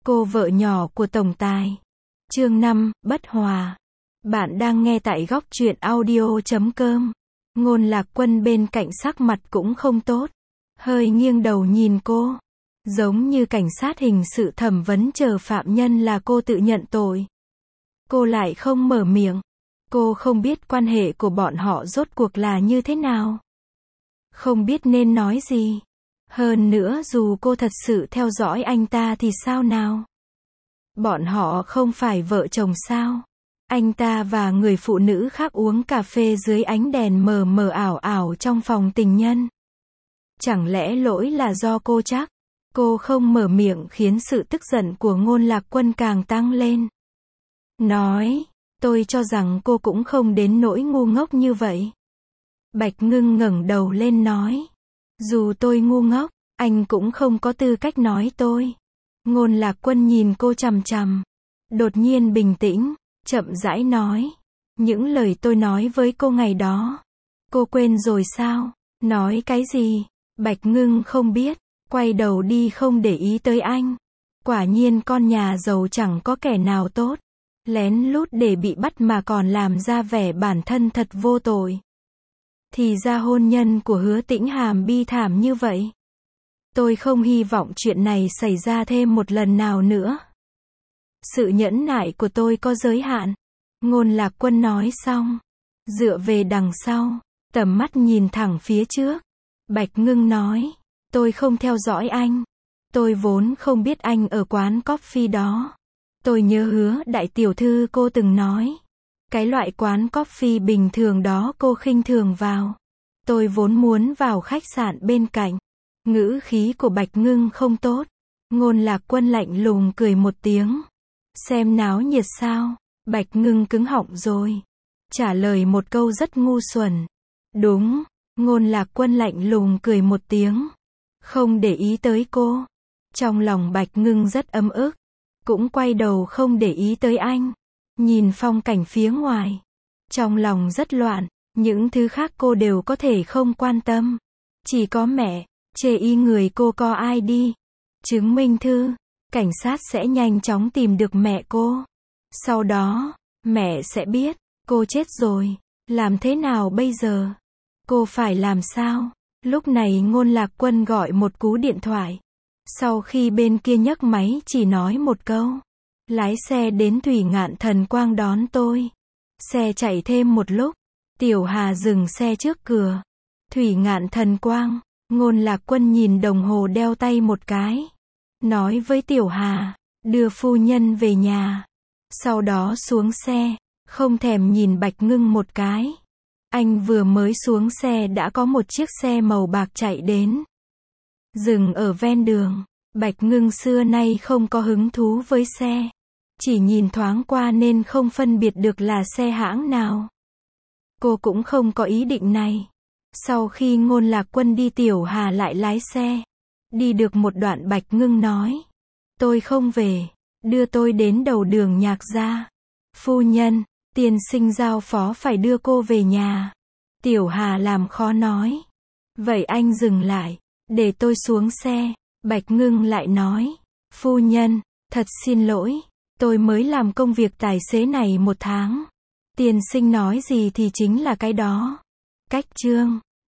Cô vợ nhỏ của tổng tài. Chương 5, bất hòa. Bạn đang nghe tại góc truyện audio.com. Ngôn Lạc Quân bên cạnh sắc mặt cũng không tốt. Hơi nghiêng đầu nhìn cô. Giống như cảnh sát hình sự thẩm vấn chờ phạm nhân là cô tự nhận tội. Cô lại không mở miệng. Cô không biết quan hệ của bọn họ rốt cuộc là như thế nào. Không biết nên nói gì. Hơn nữa dù cô thật sự theo dõi anh ta thì sao nào? Bọn họ không phải vợ chồng sao? Anh ta và người phụ nữ khác uống cà phê dưới ánh đèn mờ mờ ảo ảo trong phòng tình nhân. Chẳng lẽ lỗi là do cô chắc? Cô không mở miệng khiến sự tức giận của Ngôn Lạc Quân càng tăng lên. Nói, tôi cho rằng cô cũng không đến nỗi ngu ngốc như vậy. Bạch Ngưng ngẩng đầu lên nói. Dù tôi ngu ngốc, anh cũng không có tư cách nói tôi. Ngôn Lạc Quân nhìn cô chằm chằm. Đột nhiên bình tĩnh, chậm rãi nói. Những lời tôi nói với cô ngày đó. Cô quên rồi sao? Nói cái gì? Bạch Ngưng không biết, quay đầu đi không để ý tới anh. Quả nhiên con nhà giàu chẳng có kẻ nào tốt. Lén lút để bị bắt mà còn làm ra vẻ bản thân thật vô tội. Thì ra hôn nhân của Hứa Tĩnh Hàm bi thảm như vậy. Tôi không hy vọng chuyện này xảy ra thêm một lần nào nữa. Sự nhẫn nại của tôi có giới hạn. Ngôn Lạc Quân nói xong. Dựa về đằng sau, tầm mắt nhìn thẳng phía trước. Bạch Ngưng nói. Tôi không theo dõi anh. Tôi vốn không biết anh ở quán coffee đó. Tôi nhớ Hứa đại tiểu thư cô từng nói. Cái loại quán coffee bình thường đó cô khinh thường vào. Tôi vốn muốn vào khách sạn bên cạnh. Ngữ khí của Bạch Ngưng không tốt. Ngôn Lạc Quân lạnh lùng cười một tiếng. Xem náo nhiệt sao? Bạch Ngưng cứng họng rồi. Trả lời một câu rất ngu xuẩn. Đúng. Ngôn Lạc Quân lạnh lùng cười một tiếng. Không để ý tới cô. Trong lòng Bạch Ngưng rất ấm ức. Cũng quay đầu không để ý tới anh. Nhìn phong cảnh phía ngoài. Trong lòng rất loạn. Những thứ khác cô đều có thể không quan tâm. Chỉ có mẹ. Chê y người cô có ai đi. Chứng minh thư. Cảnh sát sẽ nhanh chóng tìm được mẹ cô. Sau đó, mẹ sẽ biết. Cô chết rồi. Làm thế nào bây giờ? Cô phải làm sao? Lúc này Ngôn Lạc Quân gọi một cú điện thoại. Sau khi bên kia nhấc máy chỉ nói một câu. Lái xe đến Thủy Ngạn Thần Quang đón tôi. Xe chạy thêm một lúc. Tiểu Hà dừng xe trước cửa. Thủy Ngạn Thần Quang. Ngôn Lạc Quân nhìn đồng hồ đeo tay một cái. Nói với Tiểu Hà. Đưa phu nhân về nhà. Sau đó xuống xe. Không thèm nhìn Bạch Ngưng một cái. Anh vừa mới xuống xe đã có một chiếc xe màu bạc chạy đến. Dừng ở ven đường. Bạch Ngưng xưa nay không có hứng thú với xe. Chỉ nhìn thoáng qua nên không phân biệt được là xe hãng nào. Cô cũng không có ý định này. Sau khi Ngôn Lạc Quân đi Tiểu Hà lại lái xe. Đi được một đoạn Bạch Ngưng nói. Tôi không về. Đưa tôi đến đầu đường Nhạc Gia. Phu nhân, tiên sinh giao phó phải đưa cô về nhà. Tiểu Hà làm khó nói. Vậy anh dừng lại. Để tôi xuống xe. Bạch Ngưng lại nói. Phu nhân, thật xin lỗi. Tôi mới làm công việc tài xế này 1 tháng. Tiên sinh nói gì thì chính là cái đó. Cách chương